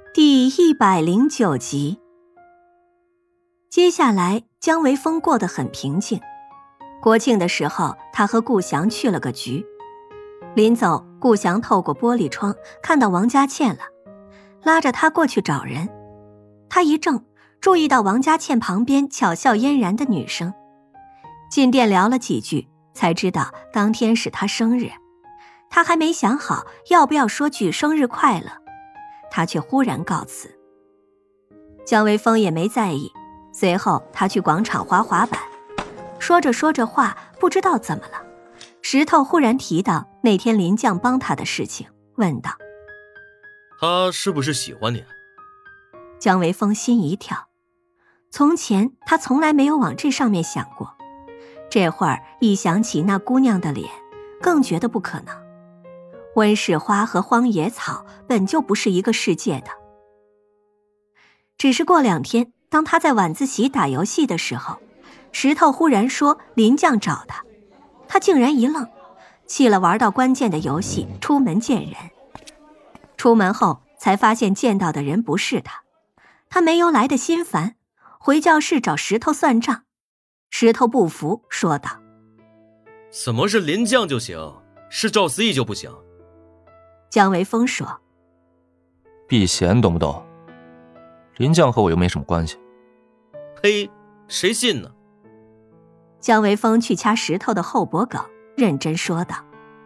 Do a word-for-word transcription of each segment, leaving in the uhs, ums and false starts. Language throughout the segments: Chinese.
第一百零九集。接下来姜维峰过得很平静。国庆的时候，他和顾翔去了个局。临走，顾翔透过玻璃窗看到王佳倩了，拉着他过去找人。他一怔，注意到王佳倩旁边巧笑嫣然的女生。进店聊了几句，才知道当天是他生日。他还没想好要不要说句生日快乐，他却忽然告辞。姜维峰也没在意，随后他去广场滑滑板。说着说着话，不知道怎么了，石头忽然提到那天林将帮他的事情，问道： 他是不是喜欢你？ 姜维峰心一跳，从前他从来没有往这上面想过，这会儿一想起那姑娘的脸，更觉得不可能。温室花和荒野草本就不是一个世界的。只是过两天，当他在晚自习打游戏的时候，石头忽然说林将找他，他竟然一愣，弃了玩到关键的游戏，出门见人。出门后才发现见到的人不是他，他没由来的心烦，回教室找石头算账。石头不服，说道： 怎么是林将就行，是赵思义就不行？ 姜维峰说： 避嫌懂不懂？林将和我又没什么关系。 呸，谁信呢？ 姜维峰去掐石头的后脖梗，认真说道：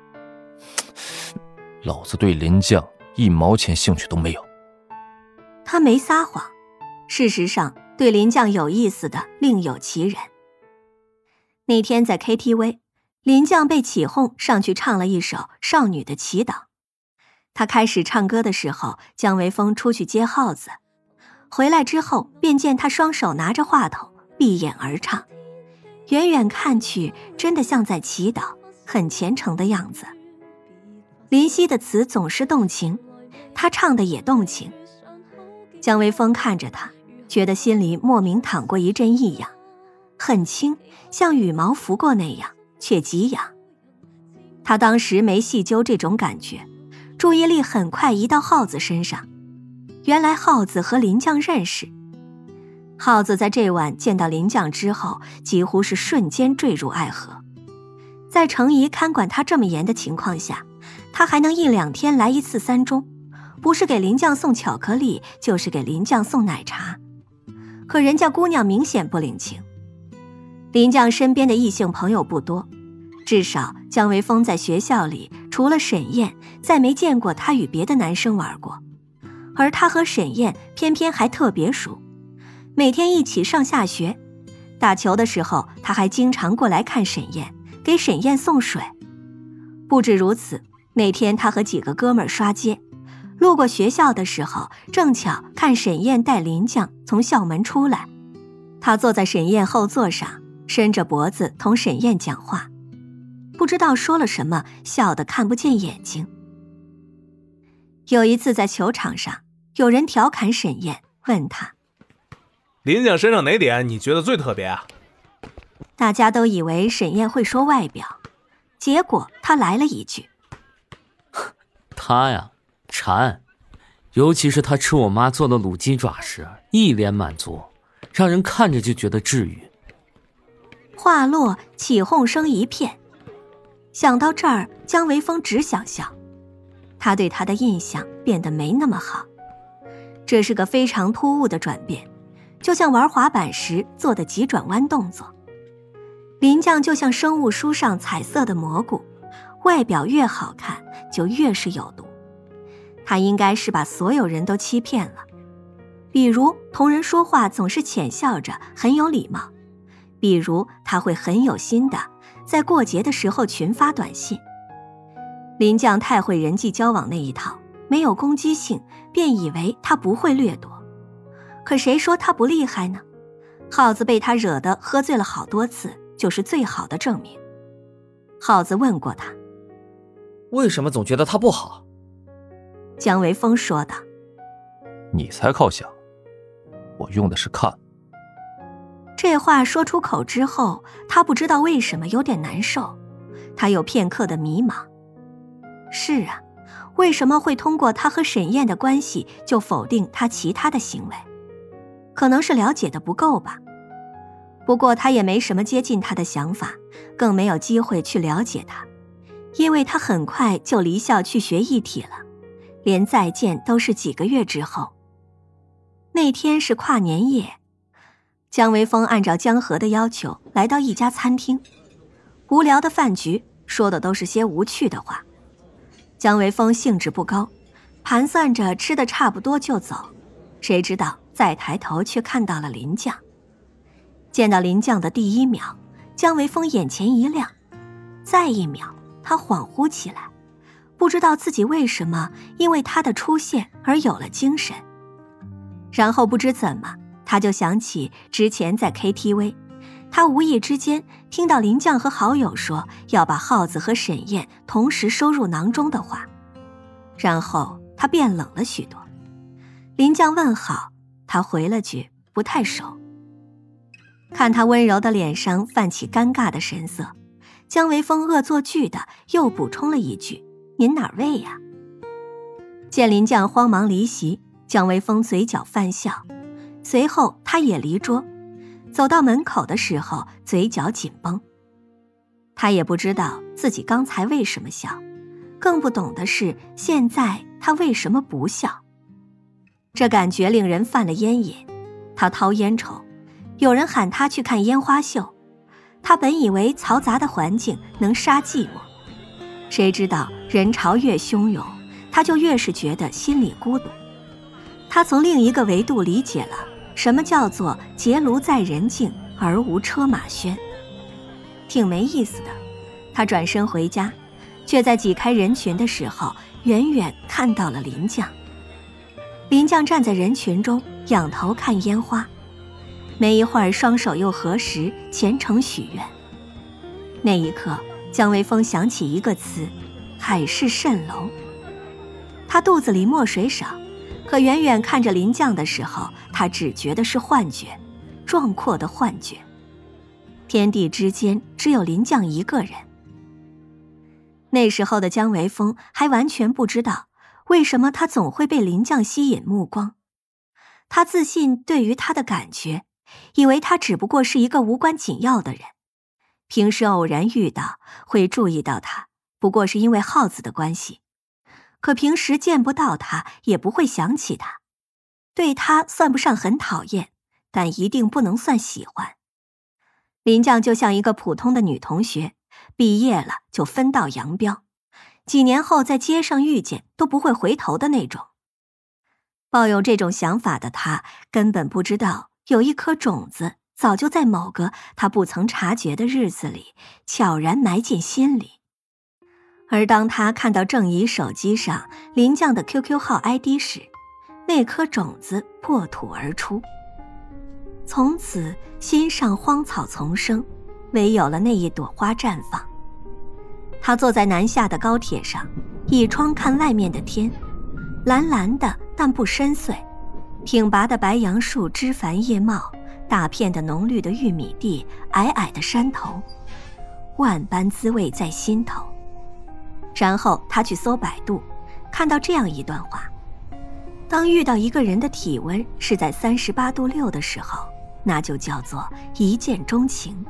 老子对林将一毛钱兴趣都没有。 他没撒谎，事实上对林将有意思的另有其人。那天在 K T V， 林将被起哄上去唱了一首《少女的祈祷》。他开始唱歌的时候，姜维峰出去接号子，回来之后便见他双手拿着话筒，闭眼而唱，远远看去真的像在祈祷，很虔诚的样子。林夕的词总是动情，他唱的也动情。姜维峰看着他，觉得心里莫名淌过一阵异样，很轻，像羽毛拂过那样，却极痒。他当时没细究这种感觉，注意力很快移到耗子身上。原来耗子和林将认识。耗子在这晚见到林将之后，几乎是瞬间坠入爱河。在程怡看管他这么严的情况下，他还能一两天来一次三中，不是给林将送巧克力，就是给林将送奶茶。可人家姑娘明显不领情。林将身边的异性朋友不多，至少姜维峰在学校里除了沈燕，再没见过他与别的男生玩过。而他和沈燕偏偏还特别熟，每天一起上下学，打球的时候他还经常过来看沈燕，给沈燕送水。不止如此，那天他和几个哥们儿刷街，路过学校的时候，正巧看沈燕带林将从校门出来，他坐在沈燕后座上，伸着脖子同沈燕讲话，不知道说了什么，笑得看不见眼睛。有一次在球场上，有人调侃沈燕，问他： 林将身上哪点你觉得最特别啊？ 大家都以为沈燕会说外表，结果他来了一句： 他呀，馋，尤其是他吃我妈做的卤鸡爪时，一脸满足，让人看着就觉得治愈。 话落，起哄声一片。想到这儿，姜维峰只想笑。他对他的印象变得没那么好，这是个非常突兀的转变，就像玩滑板时做的急转弯动作。林将就像生物书上彩色的蘑菇，外表越好看就越是有毒。他应该是把所有人都欺骗了，比如同人说话总是浅笑着，很有礼貌，比如他会很有心的在过节的时候群发短信。林将太会人际交往那一套，没有攻击性，便以为他不会掠夺。可谁说他不厉害呢？耗子被他惹得喝醉了好多次，就是最好的证明。耗子问过他： 为什么总觉得他不好？ 姜维峰说道： 你才靠想，我用的是看。 这话说出口之后，他不知道为什么有点难受，他有片刻的迷茫。是啊， 为什么会通过他和沈燕的关系就否定他其他的行为？可能是了解的不够吧。不过他也没什么接近他的想法，更没有机会去了解他，因为他很快就离校去学艺体了，连再见都是几个月之后。那天是跨年夜，姜维峰按照江河的要求来到一家餐厅，无聊的饭局，说的都是些无趣的话。姜维峰兴致不高，盘算着吃的差不多就走，谁知道再抬头却看到了林将。见到林将的第一秒，姜维峰眼前一亮，再一秒他恍惚起来，不知道自己为什么因为他的出现而有了精神。然后不知怎么，他就想起之前在 K T V， 他无意之间听到林将和好友说要把耗子和沈燕同时收入囊中的话，然后他变冷了许多。林将问好，他回了句不太熟。看他温柔的脸上泛起尴尬的神色，姜维峰恶作剧的又补充了一句：您哪位呀？见林将慌忙离席，姜维峰嘴角泛笑，随后他也离桌，走到门口的时候嘴角紧绷。他也不知道自己刚才为什么笑，更不懂的是现在他为什么不笑。这感觉令人犯了烟瘾，他掏烟抽，有人喊他去看烟花秀，他本以为嘈杂的环境能杀寂寞，谁知道人潮越汹涌，他就越是觉得心里孤独。他从另一个维度理解了什么叫做结庐在人境而无车马喧，挺没意思的。他转身回家，却在挤开人群的时候远远看到了林将。林将站在人群中仰头看烟花，没一会儿双手又合十虔诚许愿。那一刻姜维峰想起一个词：海市蜃楼。他肚子里墨水少，可远远看着林将的时候，他只觉得是幻觉，壮阔的幻觉。天地之间只有林将一个人。那时候的姜维峰还完全不知道为什么他总会被林将吸引目光。他自信对于他的感觉，以为他只不过是一个无关紧要的人，平时偶然遇到会注意到他，不过是因为耗子的关系，可平时见不到他也不会想起他。对他算不上很讨厌，但一定不能算喜欢。林将就像一个普通的女同学，毕业了就分道扬镳，几年后在街上遇见都不会回头的那种。抱有这种想法的他根本不知道有一颗种子早就在某个他不曾察觉的日子里悄然埋进心里。而当他看到郑怡手机上林将的 Q Q 号 I D 时，那颗种子破土而出，从此心上荒草丛生，唯有了那一朵花绽放。他坐在南下的高铁上，倚窗看外面的天，蓝蓝的但不深邃，挺拔的白杨树枝繁叶茂，大片的浓绿的玉米地，矮矮的山头，万般滋味在心头。然后他去搜百度，看到这样一段话：当遇到一个人的体温是在三十八度六的时候，那就叫做一见钟情。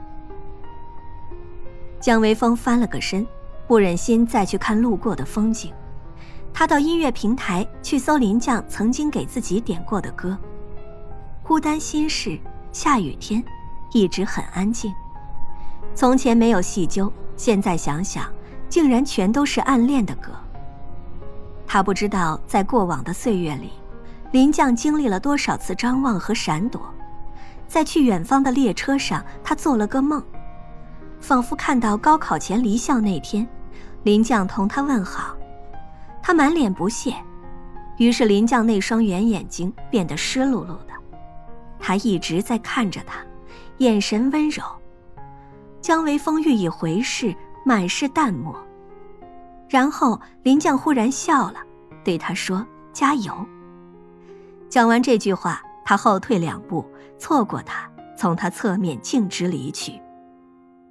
姜维峰翻了个身，不忍心再去看路过的风景，他到音乐平台去搜林将曾经给自己点过的歌。孤单心事，下雨天，一直很安静。从前没有细究，现在想想竟然全都是暗恋的歌。他不知道在过往的岁月里，林将经历了多少次张望和闪躲。在去远方的列车上，他做了个梦，仿佛看到高考前离校那天，林将同他问好，他满脸不屑，于是林将那双圆眼睛变得湿漉漉的。他一直在看着他，眼神温柔。姜维峰欲以回视，满是淡漠。然后林将忽然笑了，对他说加油。讲完这句话，他后退两步，错过他，从他侧面径直离去。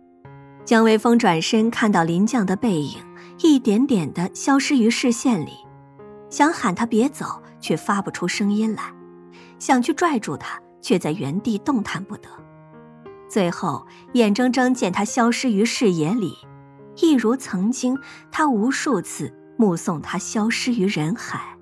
姜维峰转身看到林将的背影一点点地消失于视线里， 想喊他别走，却发不出声音来，想去拽住他，却在原地动弹不得。最后眼睁睁见他消失于视野里，一如曾经他无数次目送他消失于人海。